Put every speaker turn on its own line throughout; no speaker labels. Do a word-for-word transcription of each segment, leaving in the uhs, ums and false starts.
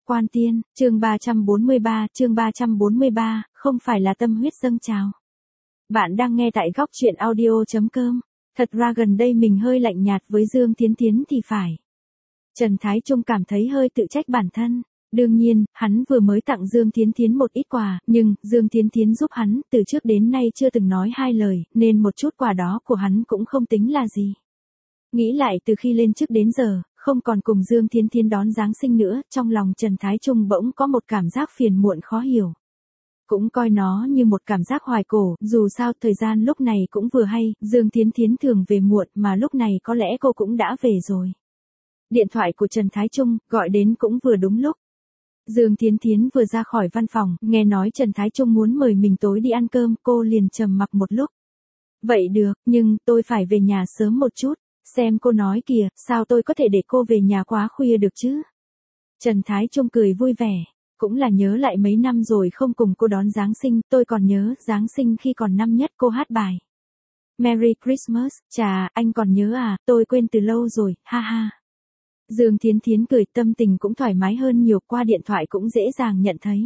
Quan Tiên, chương ba trăm bốn mươi ba, chương ba trăm bốn mươi ba, không phải là tâm huyết dâng trào. Bạn đang nghe tại góc truyện audio chấm com. Thật ra gần đây mình hơi lạnh nhạt với Dương Thiến Thiến thì phải. Trần Thái Trung cảm thấy hơi tự trách bản thân. Đương nhiên, hắn vừa mới tặng Dương Thiến Thiến một ít quà, nhưng Dương Thiến Thiến giúp hắn từ trước đến nay chưa từng nói hai lời, nên một chút quà đó của hắn cũng không tính là gì. Nghĩ lại từ khi lên chức đến giờ, không còn cùng Dương Thiến Thiến đón Giáng sinh nữa, trong lòng Trần Thái Trung bỗng có một cảm giác phiền muộn khó hiểu. Cũng coi nó như một cảm giác hoài cổ, dù sao thời gian lúc này cũng vừa hay, Dương Thiến Thiến thường về muộn mà lúc này có lẽ cô cũng đã về rồi. Điện thoại của Trần Thái Trung gọi đến cũng vừa đúng lúc. Dương Thiến Thiến vừa ra khỏi văn phòng, nghe nói Trần Thái Trung muốn mời mình tối đi ăn cơm, cô liền trầm mặc một lúc. Vậy được, nhưng tôi phải về nhà sớm một chút. Xem cô nói kìa, sao tôi có thể để cô về nhà quá khuya được chứ? Trần Thái Trung cười vui vẻ, cũng là nhớ lại mấy năm rồi không cùng cô đón Giáng sinh, tôi còn nhớ Giáng sinh khi còn năm nhất cô hát bài Merry Christmas, chà, anh còn nhớ à, tôi quên từ lâu rồi, ha ha. Dương Thiến Thiến cười, tâm tình cũng thoải mái hơn nhiều, qua điện thoại cũng dễ dàng nhận thấy.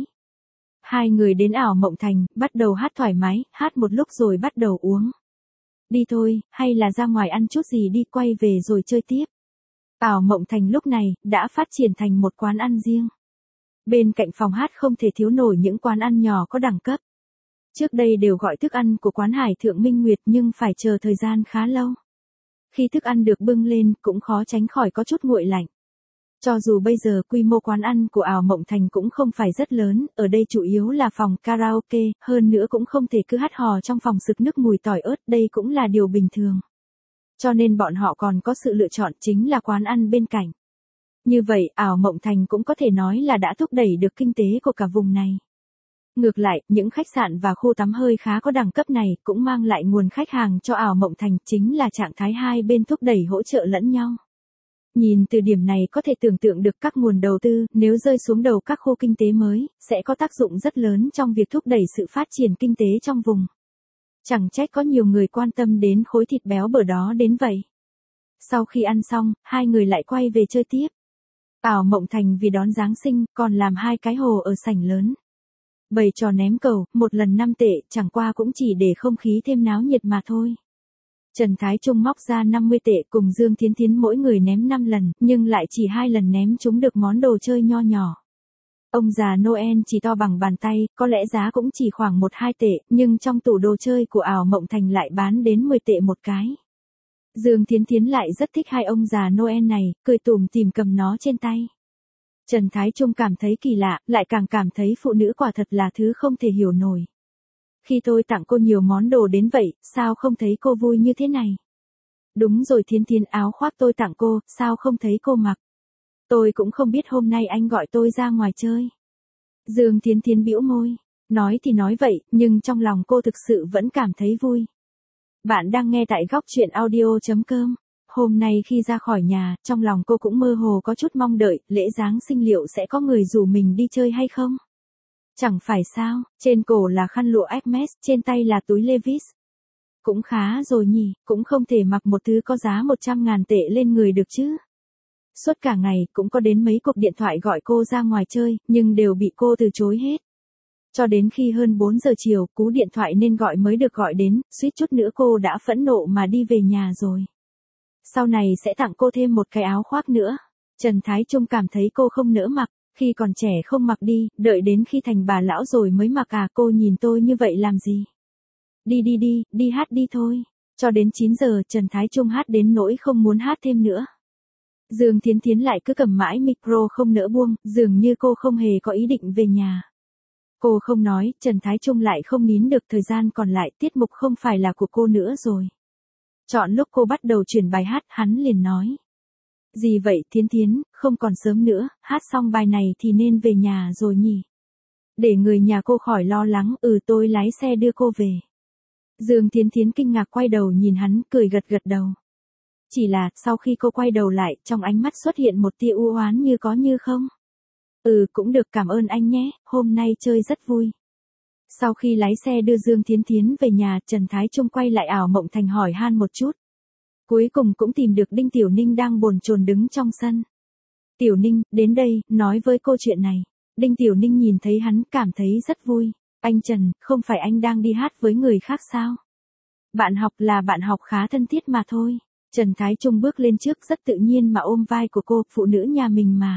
Hai người đến ảo Mộng Thành, bắt đầu hát thoải mái, hát một lúc rồi bắt đầu uống. Đi thôi, hay là ra ngoài ăn chút gì đi, quay về rồi chơi tiếp. Ảo Mộng Thành lúc này, đã phát triển thành một quán ăn riêng. Bên cạnh phòng hát không thể thiếu nổi những quán ăn nhỏ có đẳng cấp. Trước đây đều gọi thức ăn của quán Hải Thượng Minh Nguyệt nhưng phải chờ thời gian khá lâu. Khi thức ăn được bưng lên cũng khó tránh khỏi có chút nguội lạnh. Cho dù bây giờ quy mô quán ăn của Ảo Mộng Thành cũng không phải rất lớn, ở đây chủ yếu là phòng karaoke, hơn nữa cũng không thể cứ hát hò trong phòng sực nước mùi tỏi ớt, đây cũng là điều bình thường. Cho nên bọn họ còn có sự lựa chọn chính là quán ăn bên cạnh. Như vậy, Ảo Mộng Thành cũng có thể nói là đã thúc đẩy được kinh tế của cả vùng này. Ngược lại, những khách sạn và khu tắm hơi khá có đẳng cấp này cũng mang lại nguồn khách hàng cho Ảo Mộng Thành, chính là trạng thái hai bên thúc đẩy hỗ trợ lẫn nhau. Nhìn từ điểm này có thể tưởng tượng được các nguồn đầu tư, nếu rơi xuống đầu các khu kinh tế mới, sẽ có tác dụng rất lớn trong việc thúc đẩy sự phát triển kinh tế trong vùng. Chẳng trách có nhiều người quan tâm đến khối thịt béo bở đó đến vậy. Sau khi ăn xong, hai người lại quay về chơi tiếp. Ảo Mộng Thành vì đón Giáng sinh, còn làm hai cái hồ ở sảnh lớn. Bày trò ném cầu, một lần năm tệ, chẳng qua cũng chỉ để không khí thêm náo nhiệt mà thôi. Trần Thái Trung móc ra năm mươi tệ cùng Dương Thiến Thiến mỗi người ném năm lần, nhưng lại chỉ hai lần ném trúng được món đồ chơi nho nhỏ. Ông già Noel chỉ to bằng bàn tay, có lẽ giá cũng chỉ khoảng một hai tệ, nhưng trong tủ đồ chơi của Ảo Mộng Thành lại bán đến mười tệ một cái. Dương Thiến Thiến lại rất thích hai ông già Noel này, cười tủm tỉm cầm nó trên tay. Trần Thái Trung cảm thấy kỳ lạ, lại càng cảm thấy phụ nữ quả thật là thứ không thể hiểu nổi. Khi tôi tặng cô nhiều món đồ đến vậy, sao không thấy cô vui như thế này? Đúng rồi Thiến Thiến, áo khoác tôi tặng cô, sao không thấy cô mặc? Tôi cũng không biết hôm nay anh gọi tôi ra ngoài chơi. Dương Thiến Thiến bĩu môi, nói thì nói vậy, nhưng trong lòng cô thực sự vẫn cảm thấy vui. Bạn đang nghe tại góc truyện audio chấm com. Hôm nay khi ra khỏi nhà, trong lòng cô cũng mơ hồ có chút mong đợi, lễ Giáng sinh liệu sẽ có người rủ mình đi chơi hay không? Chẳng phải sao, trên cổ là khăn lụa Hermes, trên tay là túi Levi's. Cũng khá rồi nhỉ, cũng không thể mặc một thứ có giá một trăm ngàn tệ lên người được chứ. Suốt cả ngày, cũng có đến mấy cuộc điện thoại gọi cô ra ngoài chơi, nhưng đều bị cô từ chối hết. Cho đến khi hơn bốn giờ chiều, cú điện thoại nên gọi mới được gọi đến, suýt chút nữa cô đã phẫn nộ mà đi về nhà rồi. Sau này sẽ tặng cô thêm một cái áo khoác nữa. Trần Thái Trung cảm thấy cô không nỡ mặc, khi còn trẻ không mặc đi, đợi đến khi thành bà lão rồi mới mặc à, cô nhìn tôi như vậy làm gì? Đi đi đi, đi hát đi thôi. Cho đến chín giờ Trần Thái Trung hát đến nỗi không muốn hát thêm nữa. Dương Thiến Thiến lại cứ cầm mãi micro không nỡ buông, dường như cô không hề có ý định về nhà. Cô không nói, Trần Thái Trung lại không nín được, thời gian còn lại tiết mục không phải là của cô nữa rồi. Chọn lúc cô bắt đầu chuyển bài hát, hắn liền nói. Gì vậy Thiến Thiến, không còn sớm nữa, hát xong bài này thì nên về nhà rồi nhỉ? Để người nhà cô khỏi lo lắng, ừ tôi lái xe đưa cô về. Dương Thiến Thiến kinh ngạc quay đầu nhìn hắn, cười gật gật đầu. Chỉ là, sau khi cô quay đầu lại, trong ánh mắt xuất hiện một tia u oán như có như không. Ừ cũng được, cảm ơn anh nhé, hôm nay chơi rất vui. Sau khi lái xe đưa Dương Thiến Thiến về nhà, Trần Thái Trung quay lại Ảo Mộng Thành hỏi han một chút. Cuối cùng cũng tìm được Đinh Tiểu Ninh đang bồn chồn đứng trong sân. Tiểu Ninh, đến đây, nói với cô chuyện này. Đinh Tiểu Ninh nhìn thấy hắn, cảm thấy rất vui. Anh Trần, không phải anh đang đi hát với người khác sao? Bạn học là bạn học khá thân thiết mà thôi. Trần Thái Trung bước lên trước rất tự nhiên mà ôm vai của cô, phụ nữ nhà mình mà.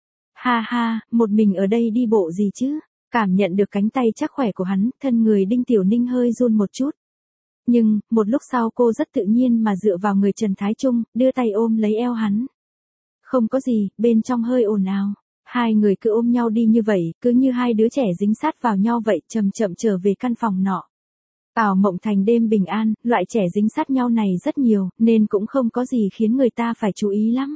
Ha ha, một mình ở đây đi bộ gì chứ? Cảm nhận được cánh tay chắc khỏe của hắn, thân người Đinh Tiểu Ninh hơi run một chút. Nhưng, một lúc sau cô rất tự nhiên mà dựa vào người Trần Thái Trung, đưa tay ôm lấy eo hắn. Không có gì, bên trong hơi ồn ào. Hai người cứ ôm nhau đi như vậy, cứ như hai đứa trẻ dính sát vào nhau vậy, chậm chậm trở về căn phòng nọ. Ảo mộng thành đêm bình an, loại trẻ dính sát nhau này rất nhiều, nên cũng không có gì khiến người ta phải chú ý lắm.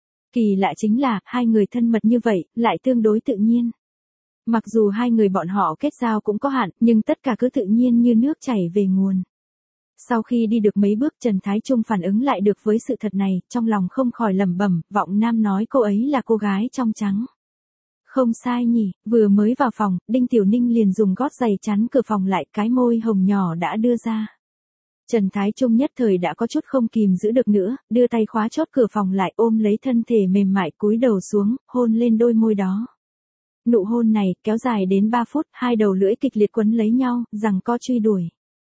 Kỳ lạ chính là, hai người thân mật như vậy, lại tương đối tự nhiên. Mặc dù hai người bọn họ kết giao cũng có hạn, nhưng tất cả cứ tự nhiên như nước chảy về nguồn. Sau khi đi được mấy bước, Trần Thái Trung phản ứng lại được với sự thật này, trong lòng không khỏi lẩm bẩm, vọng nam nói cô ấy là cô gái trong trắng. Không sai nhỉ, vừa mới vào phòng, Đinh Tiểu Ninh liền dùng gót giày chắn cửa phòng lại, cái môi hồng nhỏ đã đưa ra. Trần Thái Trung nhất thời đã có chút không kìm giữ được nữa, đưa tay khóa chốt cửa phòng lại, ôm lấy thân thể mềm mại, cúi đầu xuống, hôn lên đôi môi đó. Nụ hôn này, kéo dài đến ba phút, hai đầu lưỡi kịch liệt quấn lấy nhau, giằng co truy đuổi.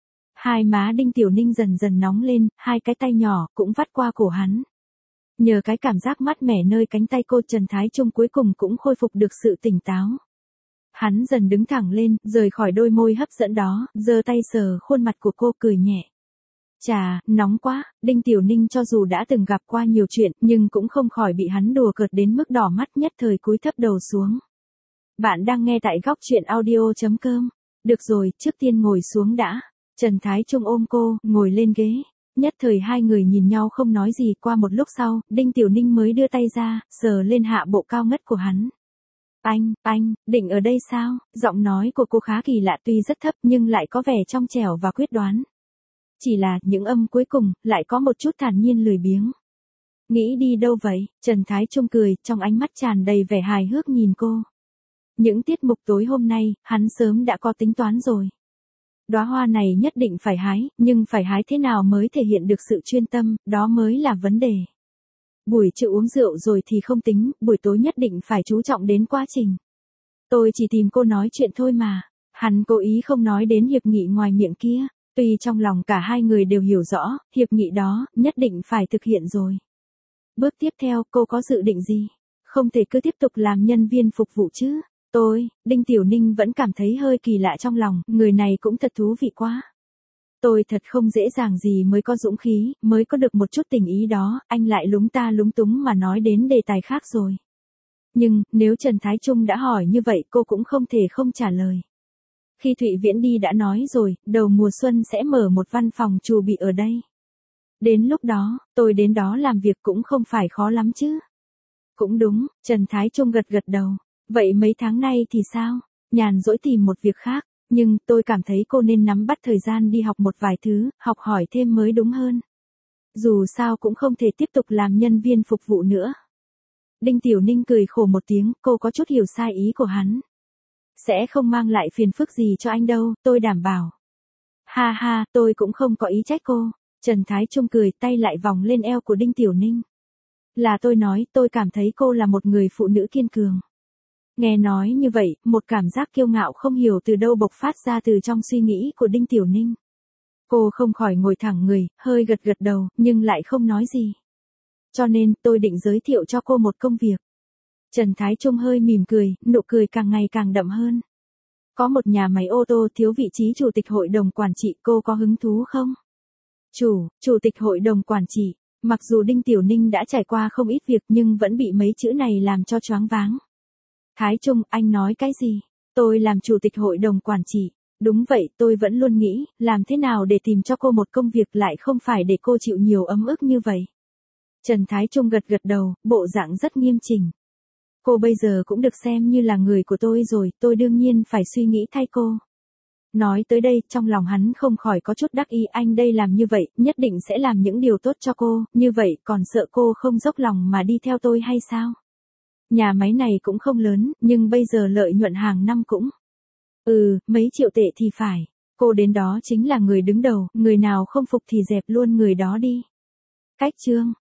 Hai má Đinh Tiểu Ninh dần dần nóng lên, hai cái tay nhỏ, cũng vắt qua cổ hắn. Nhờ cái cảm giác mát mẻ nơi cánh tay cô, Trần Thái Trung cuối cùng cũng khôi phục được sự tỉnh táo. Hắn dần đứng thẳng lên, rời khỏi đôi môi hấp dẫn đó, giơ tay sờ khuôn mặt của cô, cười nhẹ. Chà, nóng quá. Đinh Tiểu Ninh cho dù đã từng gặp qua nhiều chuyện, nhưng cũng không khỏi bị hắn đùa cợt đến mức đỏ mắt, nhất thời cúi thấp đầu xuống. Bạn đang nghe tại góc truyện audio chấm com. Được rồi, trước tiên ngồi xuống đã. Trần Thái Trung ôm cô, ngồi lên ghế. Nhất thời hai người nhìn nhau không nói gì, qua một lúc sau, Đinh Tiểu Ninh mới đưa tay ra, sờ lên hạ bộ cao ngất của hắn. Anh, anh, định ở đây sao? Giọng nói của cô khá kỳ lạ, tuy rất thấp nhưng lại có vẻ trong trẻo và quyết đoán. Chỉ là, những âm cuối cùng, lại có một chút thản nhiên lười biếng. Nghĩ đi đâu vậy? Trần Thái Trung cười, trong ánh mắt tràn đầy vẻ hài hước nhìn cô. Những tiết mục tối hôm nay, hắn sớm đã có tính toán rồi. Đóa hoa này nhất định phải hái, nhưng phải hái thế nào mới thể hiện được sự chuyên tâm, đó mới là vấn đề. Buổi trưa uống rượu rồi thì không tính, buổi tối nhất định phải chú trọng đến quá trình. Tôi chỉ tìm cô nói chuyện thôi mà. Hắn cố ý không nói đến hiệp nghị ngoài miệng kia, tuy trong lòng cả hai người đều hiểu rõ, hiệp nghị đó, nhất định phải thực hiện rồi. Bước tiếp theo, cô có dự định gì? Không thể cứ tiếp tục làm nhân viên phục vụ chứ. Tôi, Đinh Tiểu Ninh vẫn cảm thấy hơi kỳ lạ trong lòng, người này cũng thật thú vị quá. Tôi thật không dễ dàng gì mới có dũng khí, mới có được một chút tình ý đó, anh lại lúng ta lúng túng mà nói đến đề tài khác rồi. Nhưng, nếu Trần Thái Trung đã hỏi như vậy, cô cũng không thể không trả lời. Khi Thụy Viễn đi đã nói rồi, đầu mùa xuân sẽ mở một văn phòng trù bị ở đây. Đến lúc đó, tôi đến đó làm việc cũng không phải khó lắm chứ. Cũng đúng, Trần Thái Trung gật gật đầu. Vậy mấy tháng nay thì sao? Nhàn rỗi tìm một việc khác, nhưng tôi cảm thấy cô nên nắm bắt thời gian đi học một vài thứ, học hỏi thêm mới đúng hơn. Dù sao cũng không thể tiếp tục làm nhân viên phục vụ nữa. Đinh Tiểu Ninh cười khổ một tiếng, cô có chút hiểu sai ý của hắn. Sẽ không mang lại phiền phức gì cho anh đâu, tôi đảm bảo. Ha ha, tôi cũng không có ý trách cô. Trần Thái Trung cười, tay lại vòng lên eo của Đinh Tiểu Ninh. Là tôi nói, tôi cảm thấy cô là một người phụ nữ kiên cường. Nghe nói như vậy, một cảm giác kiêu ngạo không hiểu từ đâu bộc phát ra từ trong suy nghĩ của Đinh Tiểu Ninh. Cô không khỏi ngồi thẳng người, hơi gật gật đầu, nhưng lại không nói gì. Cho nên, tôi định giới thiệu cho cô một công việc. Trần Thái Trung hơi mỉm cười, nụ cười càng ngày càng đậm hơn. Có một nhà máy ô tô thiếu vị trí chủ tịch hội đồng quản trị, cô có hứng thú không? Chủ, chủ tịch hội đồng quản trị. Mặc dù Đinh Tiểu Ninh đã trải qua không ít việc nhưng vẫn bị mấy chữ này làm cho choáng váng. Thái Trung, anh nói cái gì? Tôi làm chủ tịch hội đồng quản trị. Đúng vậy, tôi vẫn luôn nghĩ, làm thế nào để tìm cho cô một công việc lại không phải để cô chịu nhiều ấm ức như vậy. Trần Thái Trung gật gật đầu, bộ dạng rất nghiêm chỉnh. Cô bây giờ cũng được xem như là người của tôi rồi, tôi đương nhiên phải suy nghĩ thay cô. Nói tới đây, trong lòng hắn không khỏi có chút đắc ý, anh đây làm như vậy, nhất định sẽ làm những điều tốt cho cô, như vậy còn sợ cô không dốc lòng mà đi theo tôi hay sao? Nhà máy này cũng không lớn, nhưng bây giờ lợi nhuận hàng năm cũng. Ừ, mấy triệu tệ thì phải. Cô đến đó chính là người đứng đầu, người nào không phục thì dẹp luôn người đó đi. Cách chương.